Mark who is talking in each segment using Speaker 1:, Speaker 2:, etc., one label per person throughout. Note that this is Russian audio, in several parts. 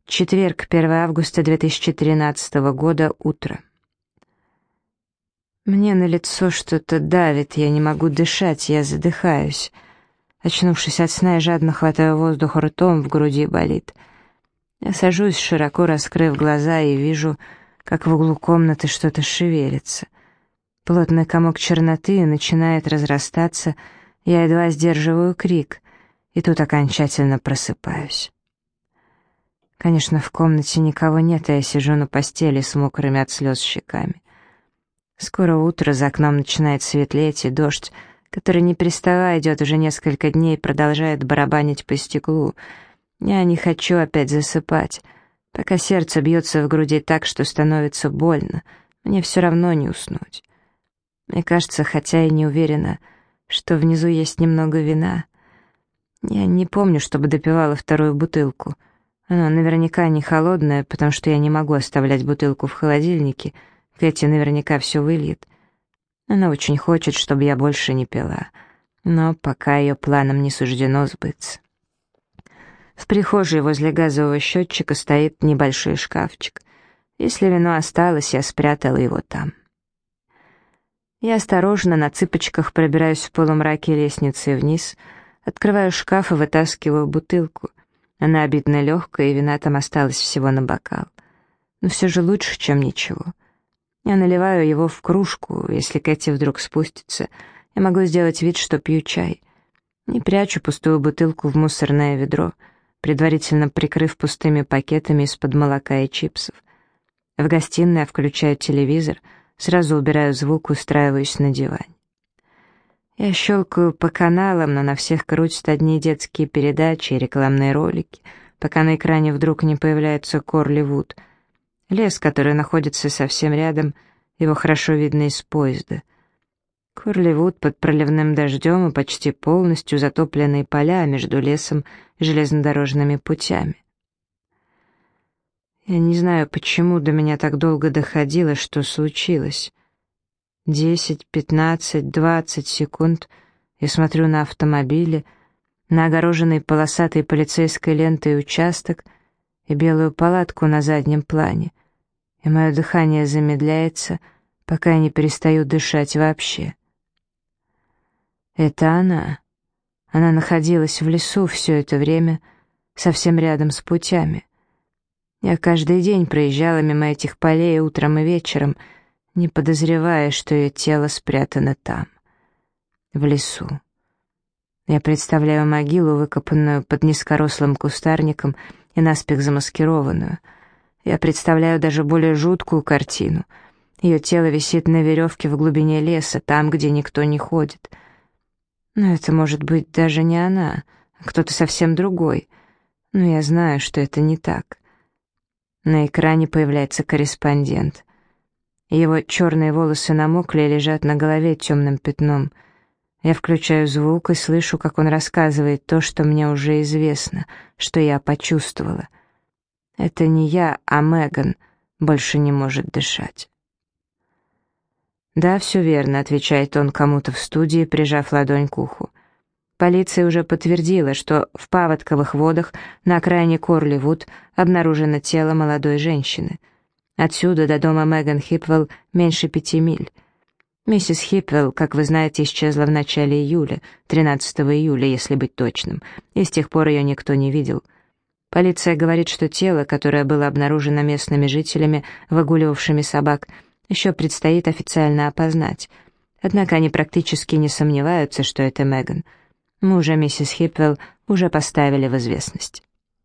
Speaker 1: Четверг, 1 августа 2013 года, утро. Мне на лицо что-то давит, я не могу дышать, я задыхаюсь. Очнувшись от сна, я жадно хватаю воздух ртом, в груди болит. Я сажусь, широко раскрыв глаза, и вижу, как в углу комнаты что-то шевелится. Плотный комок черноты начинает разрастаться, я едва сдерживаю крик, и тут окончательно просыпаюсь. Конечно, в комнате никого нет, а я сижу на постели с мокрыми от слез щеками. Скоро утро, за окном начинает светлеть, и дождь, который не переставая идет уже несколько дней, продолжает барабанить по стеклу. Я не хочу опять засыпать. Пока сердце бьется в груди так, что становится больно, мне все равно не уснуть. Мне кажется, хотя и не уверена, что внизу есть немного вина. Я не помню, чтобы допивала вторую бутылку. Она наверняка не холодная, потому что я не могу оставлять бутылку в холодильнике. Кэти наверняка все выльет. Она очень хочет, чтобы я больше не пила. Но пока ее планам не суждено сбыться. В прихожей возле газового счетчика стоит небольшой шкафчик. Если вино осталось, я спрятала его там. Я осторожно на цыпочках пробираюсь в полумраке лестницы вниз, открываю шкаф и вытаскиваю бутылку. Она обидно легкая, и вина там осталось всего на бокал. Но все же лучше, чем ничего. Я наливаю его в кружку, если Кэти вдруг спустится, я могу сделать вид, что пью чай. Не прячу пустую бутылку в мусорное ведро, предварительно прикрыв пустыми пакетами из-под молока и чипсов. В гостиной я включаю телевизор, сразу убираю звук, устраиваюсь на диване. Я щелкаю по каналам, но на всех крутят одни детские передачи и рекламные ролики, пока на экране вдруг не появляется Корли Вуд. Лес, который находится совсем рядом, его хорошо видно из поезда. Корли Вуд под проливным дождем и почти полностью затопленные поля между лесом и железнодорожными путями. Я не знаю, почему до меня так долго доходило, что случилось. 10, 15, 20 секунд я смотрю на автомобили, на огороженный полосатой полицейской лентой участок и белую палатку на заднем плане, и мое дыхание замедляется, пока я не перестаю дышать вообще. Это она. Она находилась в лесу все это время, совсем рядом с путями. Я каждый день проезжала мимо этих полей утром и вечером, не подозревая, что ее тело спрятано там, в лесу. Я представляю могилу, выкопанную под низкорослым кустарником и наспех замаскированную. Я представляю даже более жуткую картину. Ее тело висит на веревке в глубине леса, там, где никто не ходит. Но это может быть даже не она, а кто-то совсем другой. Но я знаю, что это не так. На экране появляется корреспондент. Его черные волосы намокли и лежат на голове темным пятном. Я включаю звук и слышу, как он рассказывает то, что мне уже известно, что я почувствовала. Это не я, а Меган больше не может дышать. «Да, все верно», — отвечает он кому-то в студии, прижав ладонь к уху. Полиция уже подтвердила, что в Паводковых водах на окраине Корли-Вуд обнаружено тело молодой женщины. Отсюда до дома Меган Хипвелл меньше 5 миль. Миссис Хипвелл, как вы знаете, исчезла в начале июля, 13 июля, если быть точным, и с тех пор ее никто не видел. Полиция говорит, что тело, которое было обнаружено местными жителями, выгуливавшими собак, еще предстоит официально опознать. Однако они практически не сомневаются, что это Меган. Мужа миссис Хипвелл уже поставили в известность.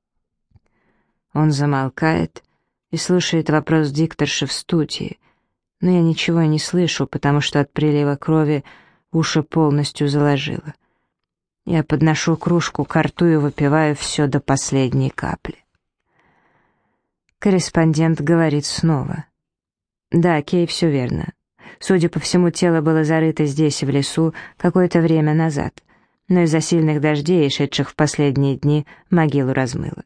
Speaker 1: Он замолкает и слушает вопрос дикторши в студии, но я ничего не слышу, потому что от прилива крови уши полностью заложило. Я подношу кружку к рту и выпиваю все до последней капли. Корреспондент говорит снова. «Да, Кей, все верно. Судя по всему, тело было зарыто здесь, в лесу, какое-то время назад, но из-за сильных дождей, шедших в последние дни, могилу размыло.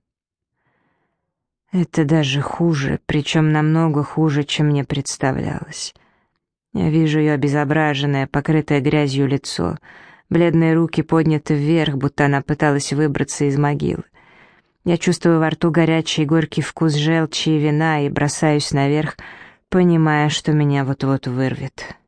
Speaker 1: Это даже хуже, причем намного хуже, чем мне представлялось. Я вижу ее обезображенное, покрытое грязью лицо, бледные руки подняты вверх, будто она пыталась выбраться из могилы. Я чувствую во рту горячий горький вкус желчи и вина и бросаюсь наверх, понимая, что меня вот-вот вырвет.